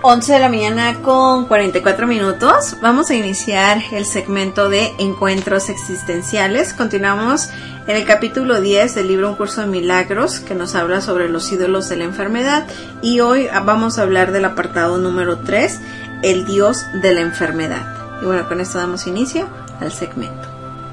11 de la mañana con 44 minutos. Vamos a iniciar el segmento de encuentros existenciales. Continuamos en el capítulo 10 del libro Un Curso de Milagros, que nos habla sobre los ídolos de la enfermedad. Y hoy vamos a hablar del apartado número 3, el Dios de la enfermedad. Y bueno, con esto damos inicio al segmento.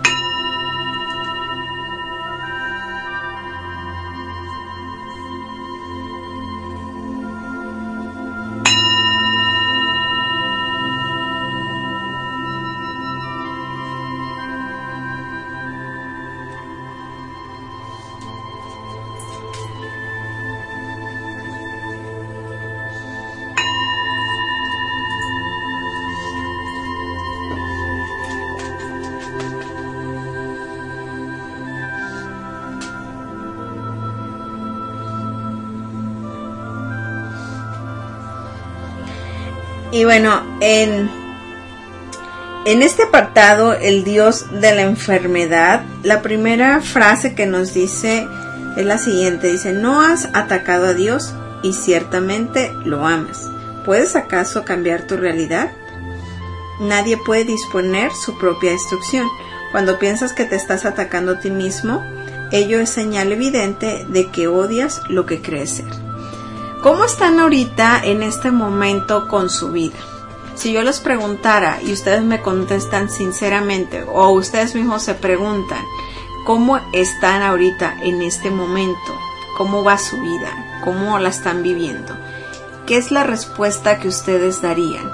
Y bueno, en este apartado, el Dios de la enfermedad, la primera frase que nos dice es la siguiente. Dice: ¿no has atacado a Dios y ciertamente lo amas? ¿Puedes acaso cambiar tu realidad? Nadie puede disponer su propia destrucción. Cuando piensas que te estás atacando a ti mismo, ello es señal evidente de que odias lo que crees ser. ¿Cómo están ahorita en este momento con su vida? Si yo les preguntara y ustedes me contestan sinceramente, o ustedes mismos se preguntan, ¿cómo están ahorita en este momento? ¿Cómo va su vida? ¿Cómo la están viviendo? ¿Qué es la respuesta que ustedes darían?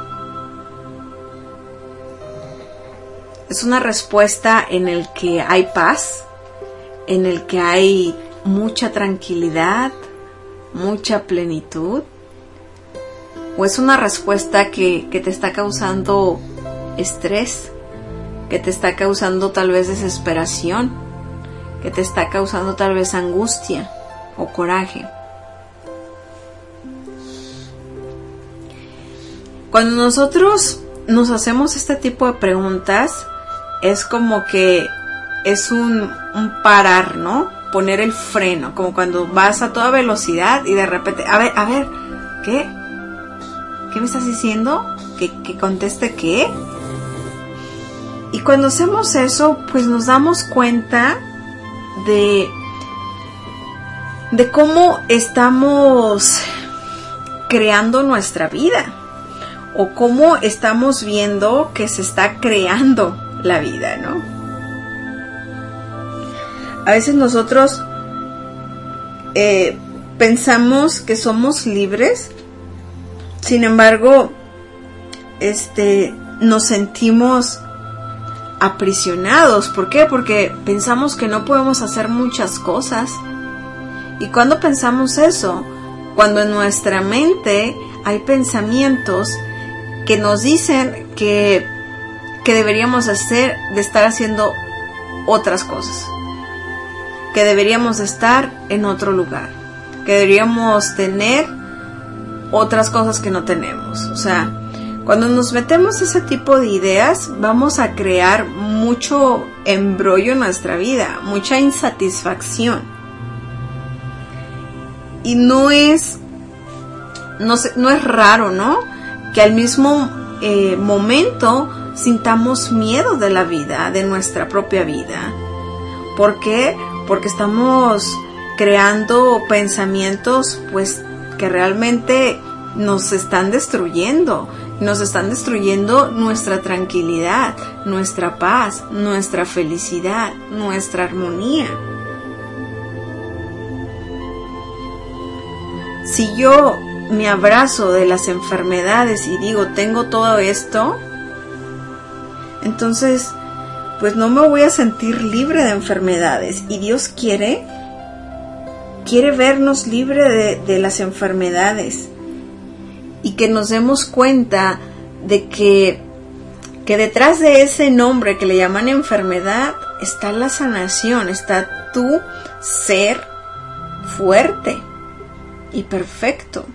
Es una respuesta en el que hay paz, en el que hay mucha tranquilidad, mucha plenitud, o es una respuesta que te está causando estrés, que te está causando tal vez desesperación, que te está causando tal vez angustia o coraje. Cuando nosotros nos hacemos este tipo de preguntas, es como que es un parar, ¿no? Poner el freno, como cuando vas a toda velocidad y de repente, a ver, ¿qué me estás diciendo? ¿Que conteste qué? Y cuando hacemos eso, pues nos damos cuenta de cómo estamos creando nuestra vida, o cómo estamos viendo que se está creando la vida, ¿no? A veces nosotros pensamos que somos libres, sin embargo, nos sentimos aprisionados. ¿Por qué? Porque pensamos que no podemos hacer muchas cosas. ¿Y cuándo pensamos eso? Cuando en nuestra mente hay pensamientos que nos dicen que deberíamos de estar haciendo otras cosas, que deberíamos estar en otro lugar, que deberíamos tener otras cosas que no tenemos. O sea, cuando nos metemos ese tipo de ideas, vamos a crear mucho embrollo en nuestra vida, mucha insatisfacción. Y no es raro, ¿no? Que al mismo momento sintamos miedo de la vida, de nuestra propia vida. ¿Por qué? Porque estamos creando pensamientos pues que realmente nos están destruyendo nuestra tranquilidad, nuestra paz, nuestra felicidad, nuestra armonía. Si yo me abrazo de las enfermedades y digo, tengo todo esto, entonces pues no me voy a sentir libre de enfermedades. Y Dios quiere vernos libre de las enfermedades, y que nos demos cuenta de que detrás de ese nombre que le llaman enfermedad está la sanación, está tu ser fuerte y perfecto.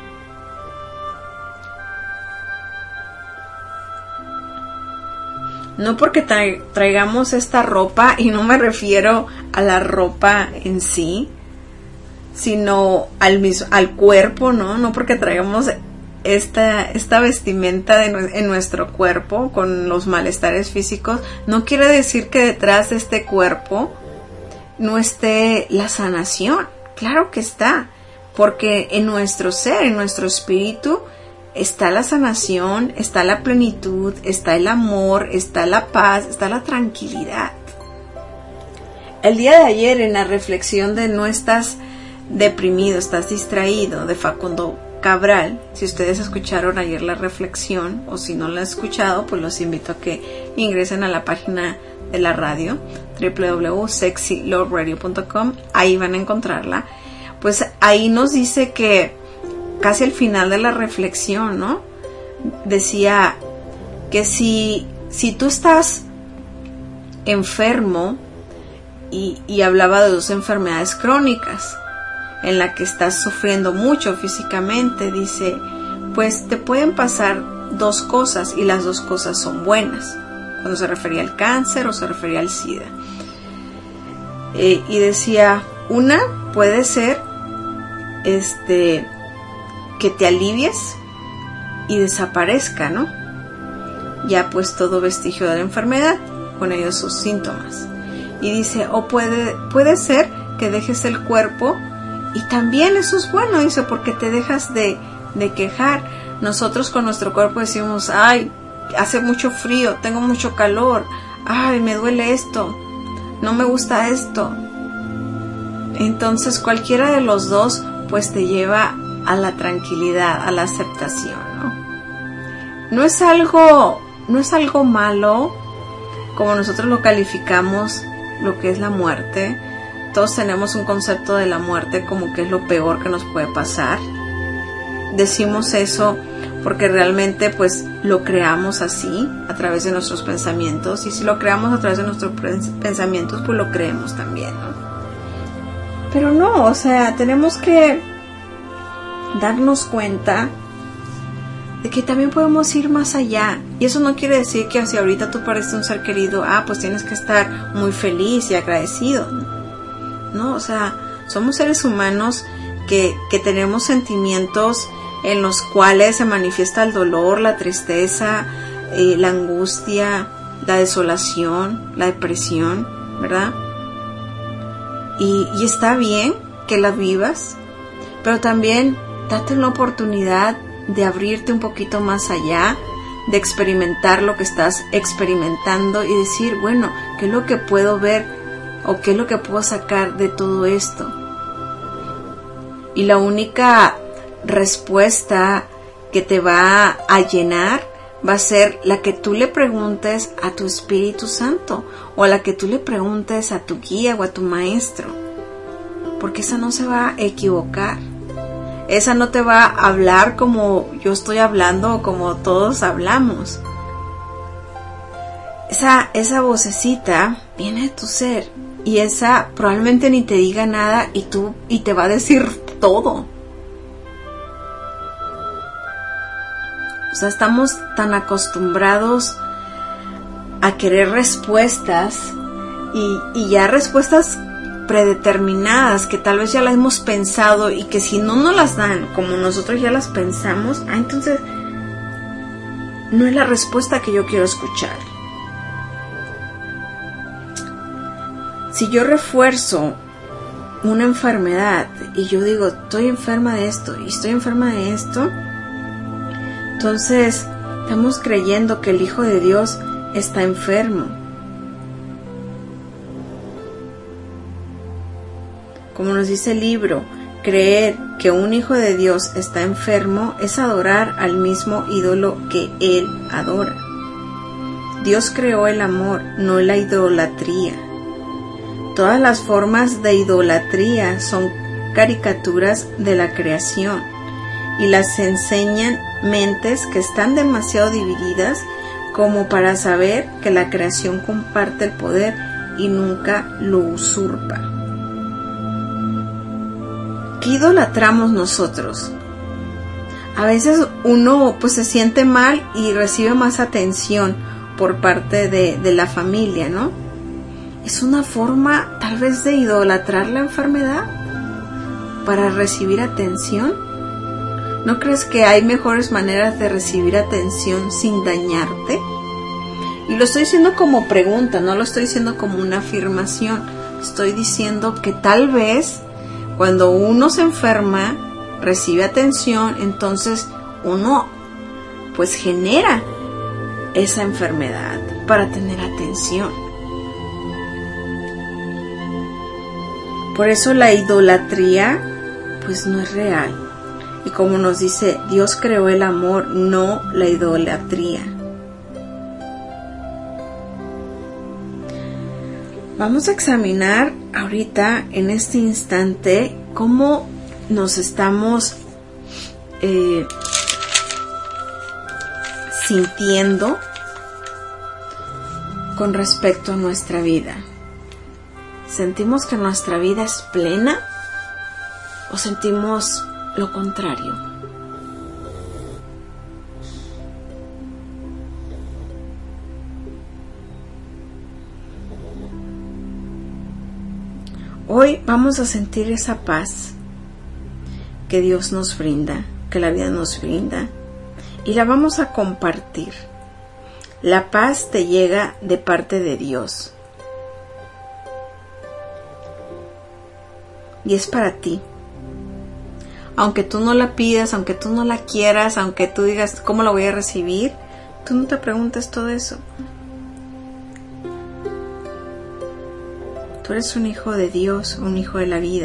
No porque traigamos esta ropa, y no me refiero a la ropa en sí, sino al cuerpo, ¿no? No porque traigamos esta vestimenta en nuestro cuerpo con los malestares físicos, no quiere decir que detrás de este cuerpo no esté la sanación. Claro que está, porque en nuestro ser, en nuestro espíritu, está la sanación, está la plenitud, está el amor, está la paz, está la tranquilidad. El día de ayer, en la reflexión de no estás deprimido, estás distraído, de Facundo Cabral, si ustedes escucharon ayer la reflexión, o si no la han escuchado, pues los invito a que ingresen a la página de la radio, www.sexyloveradio.com, ahí van a encontrarla. Pues ahí nos dice que casi al final de la reflexión, ¿no? Decía que si tú estás enfermo, y hablaba de 2 enfermedades crónicas en la que estás sufriendo mucho físicamente, dice, pues te pueden pasar 2 cosas y las 2 cosas son buenas, cuando se refería al cáncer o se refería al SIDA. Y decía, una puede ser que te alivies y desaparezca, ¿no? Ya pues todo vestigio de la enfermedad, con ellos sus síntomas. Y dice, o puede ser que dejes el cuerpo, y también eso es bueno, dice, porque te dejas de quejar. Nosotros con nuestro cuerpo decimos, ay, hace mucho frío, tengo mucho calor, ay, me duele esto, no me gusta esto. Entonces cualquiera de los dos pues te lleva a la tranquilidad, a la aceptación, ¿no? No es algo malo como nosotros lo calificamos, lo que es la muerte. Todos tenemos un concepto de la muerte como que es lo peor que nos puede pasar. Decimos eso porque realmente pues lo creamos así a través de nuestros pensamientos, y si lo creamos a través de nuestros pensamientos pues lo creemos también, ¿no? Pero no, o sea, tenemos que darnos cuenta de que también podemos ir más allá. Y eso no quiere decir que si ahorita tú pareces un ser querido, pues tienes que estar muy feliz y agradecido. No, o sea, somos seres humanos que tenemos sentimientos en los cuales se manifiesta el dolor, la tristeza, la angustia, la desolación, la depresión, ¿verdad? Y está bien que la vivas, pero también date una oportunidad de abrirte un poquito más allá, de experimentar lo que estás experimentando y decir, bueno, ¿qué es lo que puedo ver o qué es lo que puedo sacar de todo esto? Y la única respuesta que te va a llenar va a ser la que tú le preguntes a tu Espíritu Santo, o la que tú le preguntes a tu guía o a tu maestro, porque esa no se va a equivocar. Esa no te va a hablar como yo estoy hablando o como todos hablamos. Esa vocecita viene de tu ser, y esa probablemente ni te diga nada y te va a decir todo. O sea, estamos tan acostumbrados a querer respuestas y ya respuestas predeterminadas que tal vez ya las hemos pensado, y que si no nos las dan como nosotros ya las pensamos, entonces no es la respuesta que yo quiero escuchar. Si yo refuerzo una enfermedad y yo digo, estoy enferma de esto y estoy enferma de esto, entonces estamos creyendo que el Hijo de Dios está enfermo. Como nos dice el libro, creer que un hijo de Dios está enfermo es adorar al mismo ídolo que Él adora. Dios creó el amor, no la idolatría. Todas las formas de idolatría son caricaturas de la creación, y las enseñan mentes que están demasiado divididas como para saber que la creación comparte el poder y nunca lo usurpa. ¿Qué idolatramos nosotros? A veces uno pues se siente mal y recibe más atención por parte de la familia, ¿no? Es una forma tal vez de idolatrar la enfermedad para recibir atención. ¿No crees que hay mejores maneras de recibir atención sin dañarte? Y lo estoy diciendo como pregunta, no lo estoy diciendo como una afirmación. Estoy diciendo que tal vez cuando uno se enferma, recibe atención, entonces uno pues genera esa enfermedad para tener atención. Por eso la idolatría pues no es real. Y como nos dice, Dios creó el amor, no la idolatría. Vamos a examinar ahorita, en este instante, cómo nos estamos sintiendo con respecto a nuestra vida. ¿Sentimos que nuestra vida es plena o sentimos lo contrario? Hoy vamos a sentir esa paz que Dios nos brinda, que la vida nos brinda, y la vamos a compartir. La paz te llega de parte de Dios. Y es para ti. Aunque tú no la pidas, aunque tú no la quieras, aunque tú digas, ¿cómo la voy a recibir? Tú no te preguntes todo eso. Tú eres un hijo de Dios, un hijo de la vida.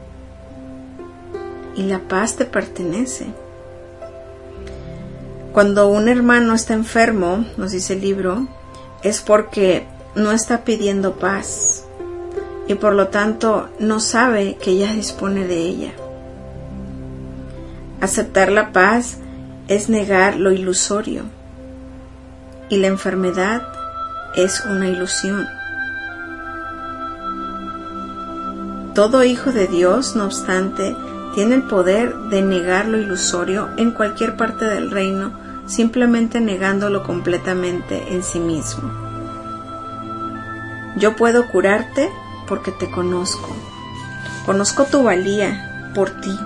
Y la paz te pertenece. Cuando un hermano está enfermo, nos dice el libro, es porque no está pidiendo paz. Y por lo tanto no sabe que ya dispone de ella. Aceptar la paz es negar lo ilusorio. Y la enfermedad es una ilusión. Todo hijo de Dios, no obstante, tiene el poder de negar lo ilusorio en cualquier parte del reino, simplemente negándolo completamente en sí mismo. Yo puedo curarte porque te conozco. Conozco tu valía por ti.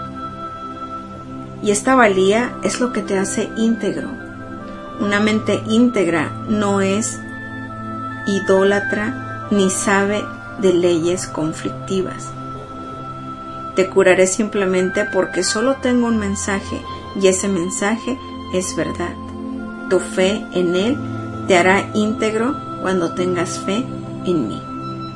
Y esta valía es lo que te hace íntegro. Una mente íntegra no es idólatra ni sabe de leyes conflictivas. Te curaré simplemente porque solo tengo un mensaje y ese mensaje es verdad. Tu fe en Él te hará íntegro cuando tengas fe en mí.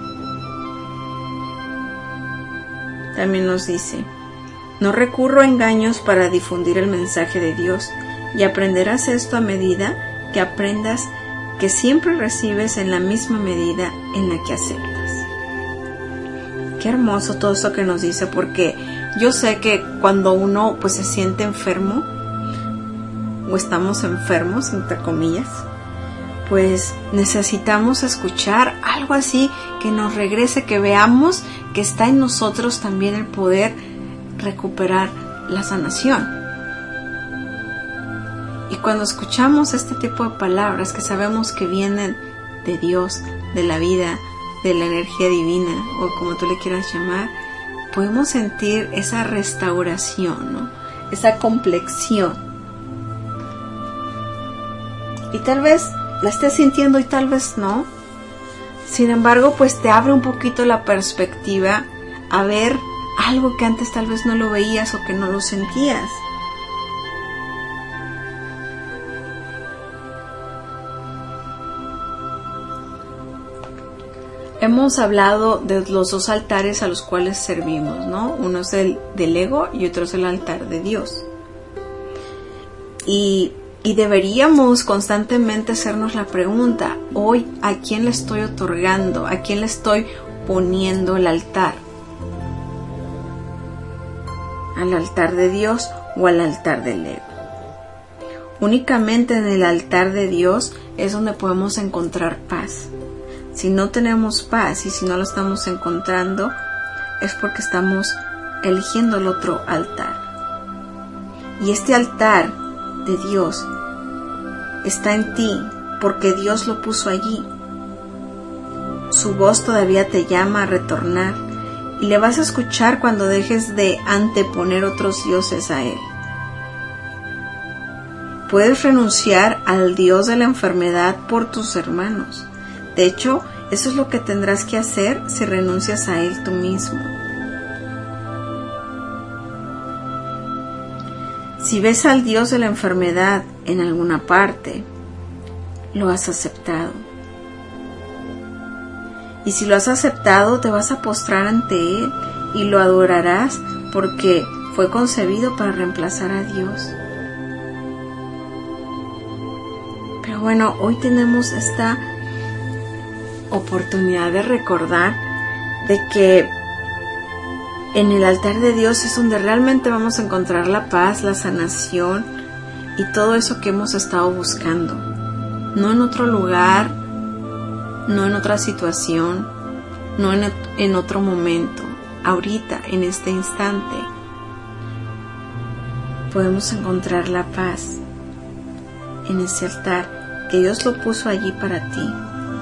También nos dice, no recurro a engaños para difundir el mensaje de Dios, y aprenderás esto a medida que aprendas que siempre recibes en la misma medida en la que aceptas. Qué hermoso todo esto que nos dice, porque yo sé que cuando uno pues se siente enfermo, o estamos enfermos, entre comillas, pues necesitamos escuchar algo así que nos regrese, que veamos que está en nosotros también el poder recuperar la sanación. Y cuando escuchamos este tipo de palabras que sabemos que vienen de Dios, de la vida, de la energía divina, o como tú le quieras llamar, podemos sentir esa restauración, ¿no? Esa complexión. Y tal vez la estés sintiendo y tal vez no. Sin embargo, pues te abre un poquito la perspectiva a ver algo que antes tal vez no lo veías o que no lo sentías. Hemos hablado de los dos altares a los cuales servimos, ¿no? Uno es el del ego y otro es el altar de Dios. Y deberíamos constantemente hacernos la pregunta, hoy, ¿a quién le estoy otorgando? ¿A quién le estoy poniendo el altar? ¿Al altar de Dios o al altar del ego? Únicamente en el altar de Dios es donde podemos encontrar paz. Si no tenemos paz y si no lo estamos encontrando, es porque estamos eligiendo el otro altar. Y este altar de Dios está en ti porque Dios lo puso allí. Su voz todavía te llama a retornar y le vas a escuchar cuando dejes de anteponer otros dioses a Él. Puedes renunciar al Dios de la enfermedad por tus hermanos. De hecho, eso es lo que tendrás que hacer si renuncias a Él tú mismo. Si ves al Dios de la enfermedad en alguna parte, lo has aceptado. Y si lo has aceptado, te vas a postrar ante Él y lo adorarás porque fue concebido para reemplazar a Dios. Pero bueno, hoy tenemos esta oportunidad de recordar de que en el altar de Dios es donde realmente vamos a encontrar la paz, la sanación y todo eso que hemos estado buscando. No en otro lugar, no en otra situación, no en otro momento. Ahorita, en este instante, podemos encontrar la paz en ese altar que Dios lo puso allí para ti.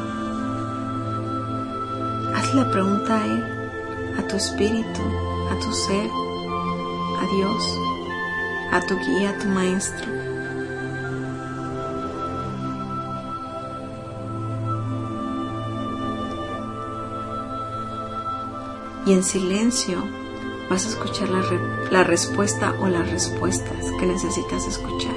Hazle la pregunta a Él, a tu espíritu, a tu ser, a Dios, a tu guía, a tu maestro. Y en silencio vas a escuchar la respuesta o las respuestas que necesitas escuchar.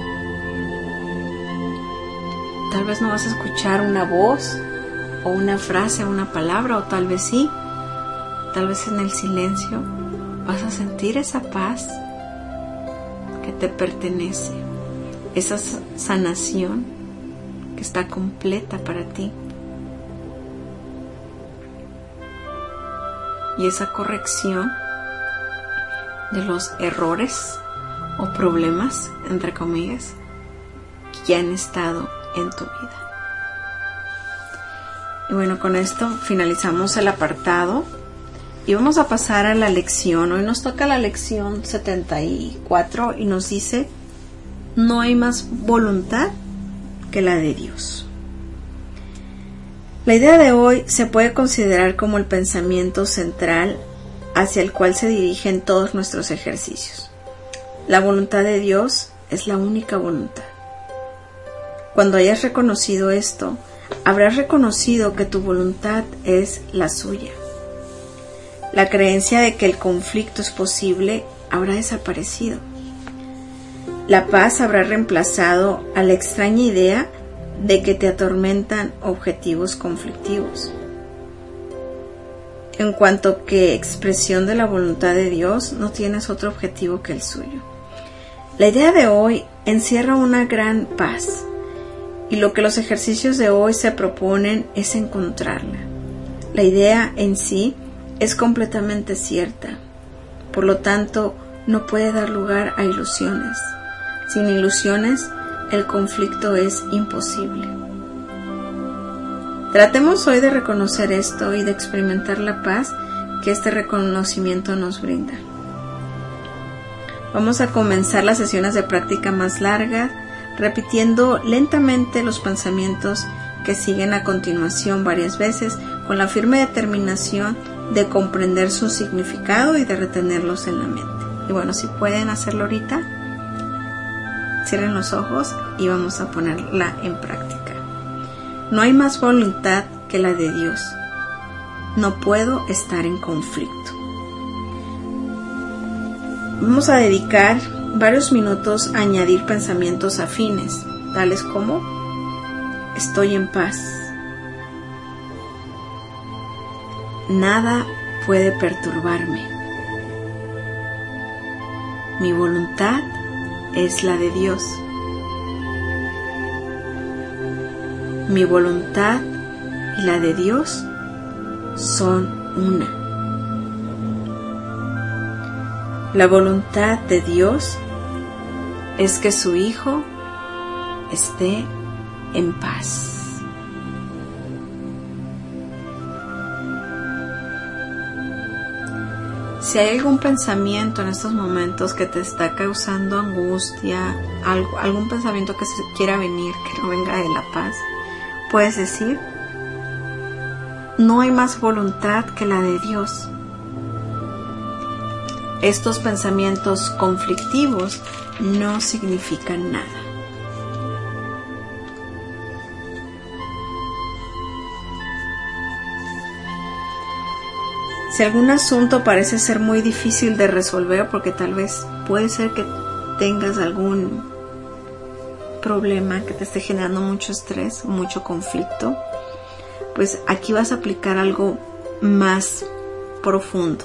Tal vez no vas a escuchar una voz o una frase, una palabra, o tal vez sí. Tal vez en el silencio vas a sentir esa paz que te pertenece, esa sanación que está completa para ti. Y esa corrección de los errores o problemas, entre comillas, que ya han estado en tu vida. Y bueno, con esto finalizamos el apartado y vamos a pasar a la lección. Hoy nos toca la lección 74 y nos dice: no hay más voluntad que la de Dios. La idea de hoy se puede considerar como el pensamiento central hacia el cual se dirigen todos nuestros ejercicios. La voluntad de Dios es la única voluntad. Cuando hayas reconocido esto, habrás reconocido que tu voluntad es la suya. La creencia de que el conflicto es posible habrá desaparecido. La paz habrá reemplazado a la extraña idea de que te atormentan objetivos conflictivos. En cuanto que expresión de la voluntad de Dios, no tienes otro objetivo que el suyo. La idea de hoy encierra una gran paz, y lo que los ejercicios de hoy se proponen es encontrarla. La idea en sí es completamente cierta, por lo tanto no puede dar lugar a ilusiones. Sin ilusiones, el conflicto es imposible. Tratemos hoy de reconocer esto y de experimentar la paz que este reconocimiento nos brinda. Vamos a comenzar las sesiones de práctica más largas, repitiendo lentamente los pensamientos que siguen a continuación varias veces, con la firme determinación de comprender su significado y de retenerlos en la mente. Y bueno, si pueden hacerlo ahorita, cierren los ojos y vamos a ponerla en práctica. No hay más voluntad que la de Dios. No puedo estar en conflicto. Vamos a dedicar varios minutos a añadir pensamientos afines, tales como: estoy en paz. Nada puede perturbarme. Mi voluntad es la de Dios. Mi voluntad y la de Dios son una. La voluntad de Dios es que su Hijo esté en paz. Si hay algún pensamiento en estos momentos que te está causando angustia, algún pensamiento que se quiera venir, que no venga de la paz, puedes decir: no hay más voluntad que la de Dios. Estos pensamientos conflictivos no significan nada. Si algún asunto parece ser muy difícil de resolver, porque tal vez puede ser que tengas algún problema que te esté generando mucho estrés, mucho conflicto, pues aquí vas a aplicar algo más profundo.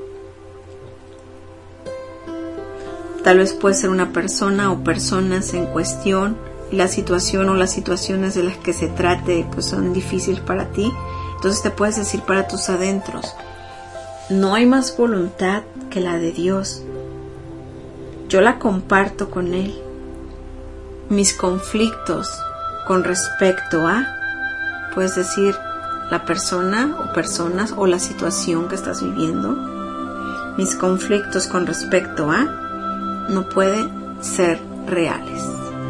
Tal vez puede ser una persona o personas en cuestión, y la situación o las situaciones de las que se trate pues son difíciles para ti. Entonces te puedes decir para tus adentros: no hay más voluntad que la de Dios. Yo la comparto con Él. Mis conflictos con respecto a, puedes decir, la persona o personas o la situación que estás viviendo, mis conflictos con respecto a no pueden ser reales.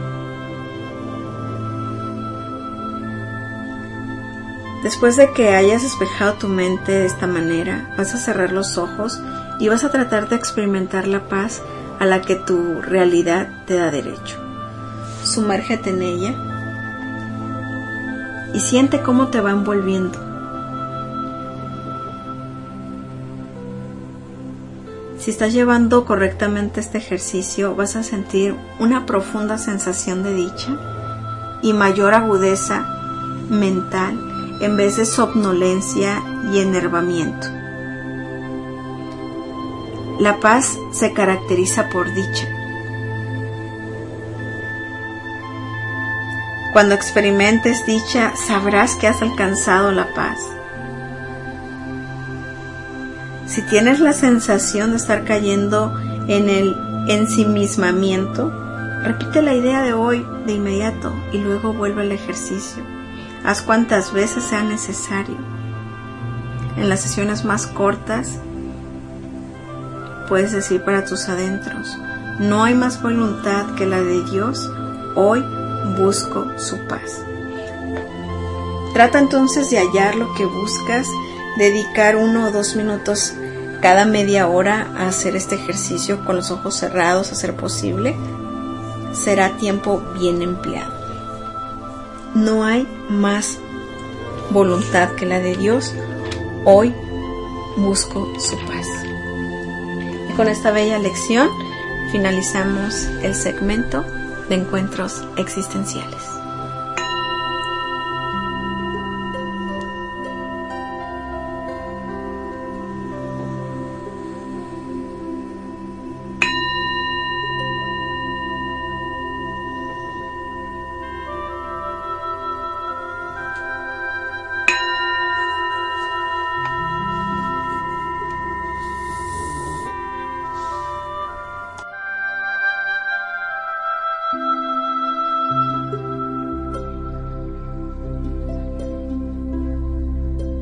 Después de que hayas despejado tu mente de esta manera, vas a cerrar los ojos y vas a tratar de experimentar la paz a la que tu realidad te da derecho. Sumérgete en ella y siente cómo te va envolviendo. Si estás llevando correctamente este ejercicio, vas a sentir una profunda sensación de dicha y mayor agudeza mental en vez de somnolencia y enervamiento. La paz se caracteriza por dicha. Cuando experimentes dicha, sabrás que has alcanzado la paz. Si tienes la sensación de estar cayendo en el ensimismamiento, repite la idea de hoy de inmediato y luego vuelve al ejercicio. Haz cuantas veces sea necesario. En las sesiones más cortas, puedes decir para tus adentros: no hay más voluntad que la de Dios, hoy busco su paz. Trata entonces de hallar lo que buscas, dedicar 1 o 2 minutos cada media hora a hacer este ejercicio con los ojos cerrados a ser posible. Será tiempo bien empleado. No hay más voluntad que la de Dios, hoy busco su paz. Y con esta bella lección finalizamos el segmento de encuentros existenciales.